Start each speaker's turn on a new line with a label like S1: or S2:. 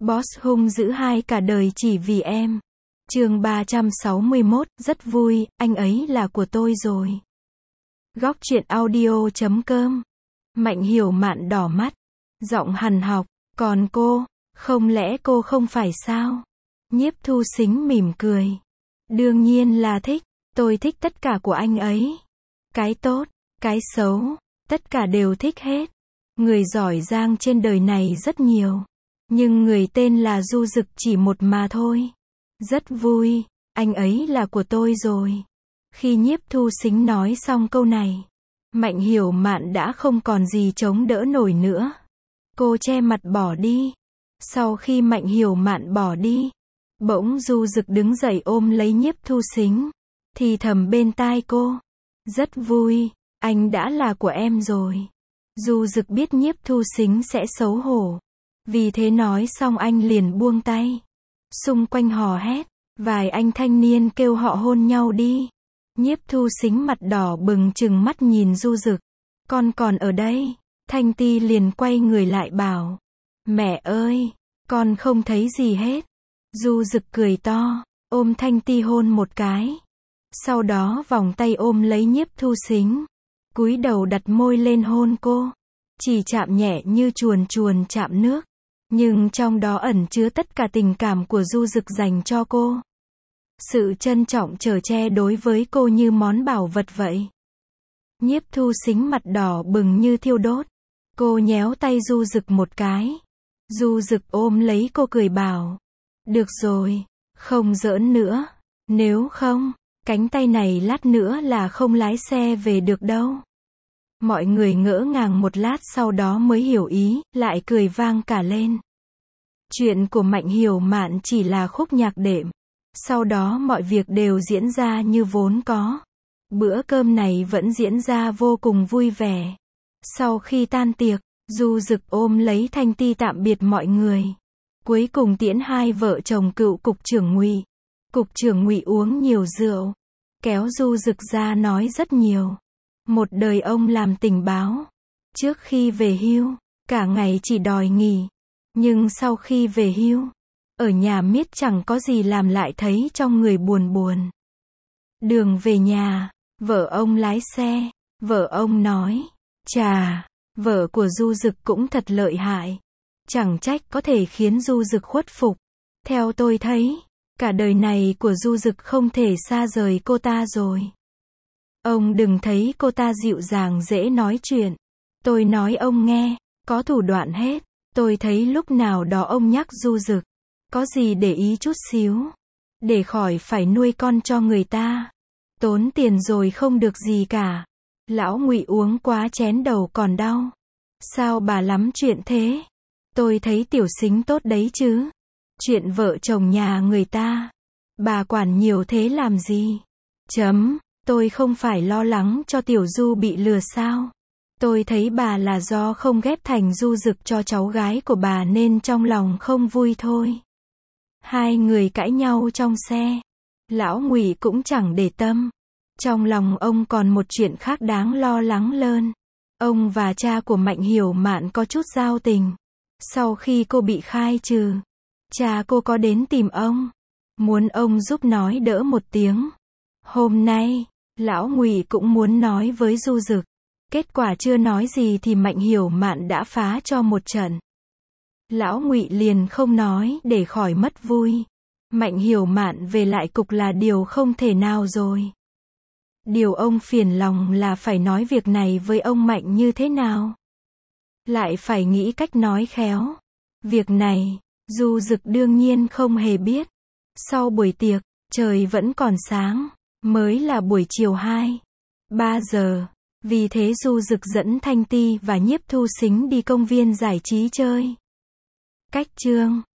S1: Boss hung dữ hai cả đời chỉ vì em. Chương 361, rất vui, anh ấy là của tôi rồi. Góc truyện audio.com. Mạnh Hiểu Mạn đỏ mắt, giọng hằn học, còn cô, không lẽ cô không phải sao? Nhiếp Thu Xính mỉm cười. Đương nhiên là thích, tôi thích tất cả của anh ấy. Cái tốt, cái xấu, tất cả đều thích hết. Người giỏi giang trên đời này rất nhiều, nhưng người tên là Du Dực chỉ một mà thôi. Rất vui, anh ấy là của tôi rồi. Khi Nhiếp Thu Xính nói xong câu này, Mạnh Hiểu Mạn đã không còn gì chống đỡ nổi nữa. Cô che mặt bỏ đi. Sau khi Mạnh Hiểu Mạn bỏ đi, bỗng Du Dực đứng dậy ôm lấy Nhiếp Thu Xính, thì thầm bên tai cô. Rất vui, anh đã là của em rồi. Du Dực biết Nhiếp Thu Xính sẽ xấu hổ, vì thế nói xong anh liền buông tay. Xung quanh hò hét, vài anh thanh niên kêu họ hôn nhau đi. Nhiếp Thu Xính mặt đỏ bừng trừng mắt nhìn Du Dực. Con còn ở đây. Thanh Ti liền quay người lại bảo. Mẹ ơi, con không thấy gì hết. Du Dực cười to, ôm Thanh Ti hôn một cái. Sau đó vòng tay ôm lấy Nhiếp Thu Xính, cúi đầu đặt môi lên hôn cô. Chỉ chạm nhẹ như chuồn chuồn chạm nước, nhưng trong đó ẩn chứa tất cả tình cảm của Du Dực dành cho cô. Sự trân trọng chở che đối với cô như món bảo vật vậy. Nhiếp Thu Xính mặt đỏ bừng như thiêu đốt. Cô nhéo tay Du Dực một cái. Du Dực ôm lấy cô cười bảo. Được rồi, không giỡn nữa. Nếu không, cánh tay này lát nữa là không lái xe về được đâu. Mọi người ngỡ ngàng một lát sau đó mới hiểu ý, lại cười vang cả lên. Chuyện của Mạnh Hiểu Mạn chỉ là khúc nhạc đệm. Sau đó mọi việc đều diễn ra như vốn có. Bữa cơm này vẫn diễn ra vô cùng vui vẻ. Sau khi tan tiệc, Du Dực ôm lấy Thanh Ti tạm biệt mọi người. Cuối cùng tiễn hai vợ chồng cựu cục trưởng Ngụy. Cục trưởng Ngụy uống nhiều rượu, kéo Du Dực ra nói rất nhiều. Một đời ông làm tình báo. Trước khi về hưu, cả ngày chỉ đòi nghỉ. Nhưng sau khi về hưu, ở nhà miết chẳng có gì làm lại thấy trong người buồn buồn. Đường về nhà, vợ ông lái xe, vợ ông nói, chà, vợ của Du Dực cũng thật lợi hại. Chẳng trách có thể khiến Du Dực khuất phục. Theo tôi thấy, cả đời này của Du Dực không thể xa rời cô ta rồi. Ông đừng thấy cô ta dịu dàng dễ nói chuyện. Tôi nói ông nghe, có thủ đoạn hết. Tôi thấy lúc nào đó ông nhắc Du Dực, có gì để ý chút xíu, để khỏi phải nuôi con cho người ta. Tốn tiền rồi không được gì cả. Lão Ngụy uống quá chén đầu còn đau. Sao bà lắm chuyện thế? Tôi thấy Tiểu Xính tốt đấy chứ. Chuyện vợ chồng nhà người ta, bà quản nhiều thế làm gì? Tôi không phải lo lắng cho Tiểu Du bị lừa sao? Tôi thấy bà là do không ghép thành Du Dực cho cháu gái của bà nên trong lòng không vui thôi. Hai người cãi nhau trong xe. Lão Ngụy cũng chẳng để tâm. Trong lòng ông còn một chuyện khác đáng lo lắng hơn. Ông và cha của Mạnh Hiểu Mạn có chút giao tình. Sau khi cô bị khai trừ, cha cô có đến tìm ông, muốn ông giúp nói đỡ một tiếng. Hôm nay, Lão Ngụy cũng muốn nói với Du Dực. Kết quả chưa nói gì thì Mạnh Hiểu Mạn đã phá cho một trận. Lão Ngụy liền không nói để khỏi mất vui. Mạnh Hiểu Mạn về lại cục là điều không thể nào rồi. Điều ông phiền lòng là phải nói việc này với ông Mạnh như thế nào. Lại phải nghĩ cách nói khéo. Việc này, Du Dực đương nhiên không hề biết. Sau buổi tiệc, trời vẫn còn sáng, mới là buổi chiều 2-3 giờ. Vì thế Du Dực dẫn Thanh Ti và Nhiếp Thu Xính đi công viên giải trí chơi. Cách chương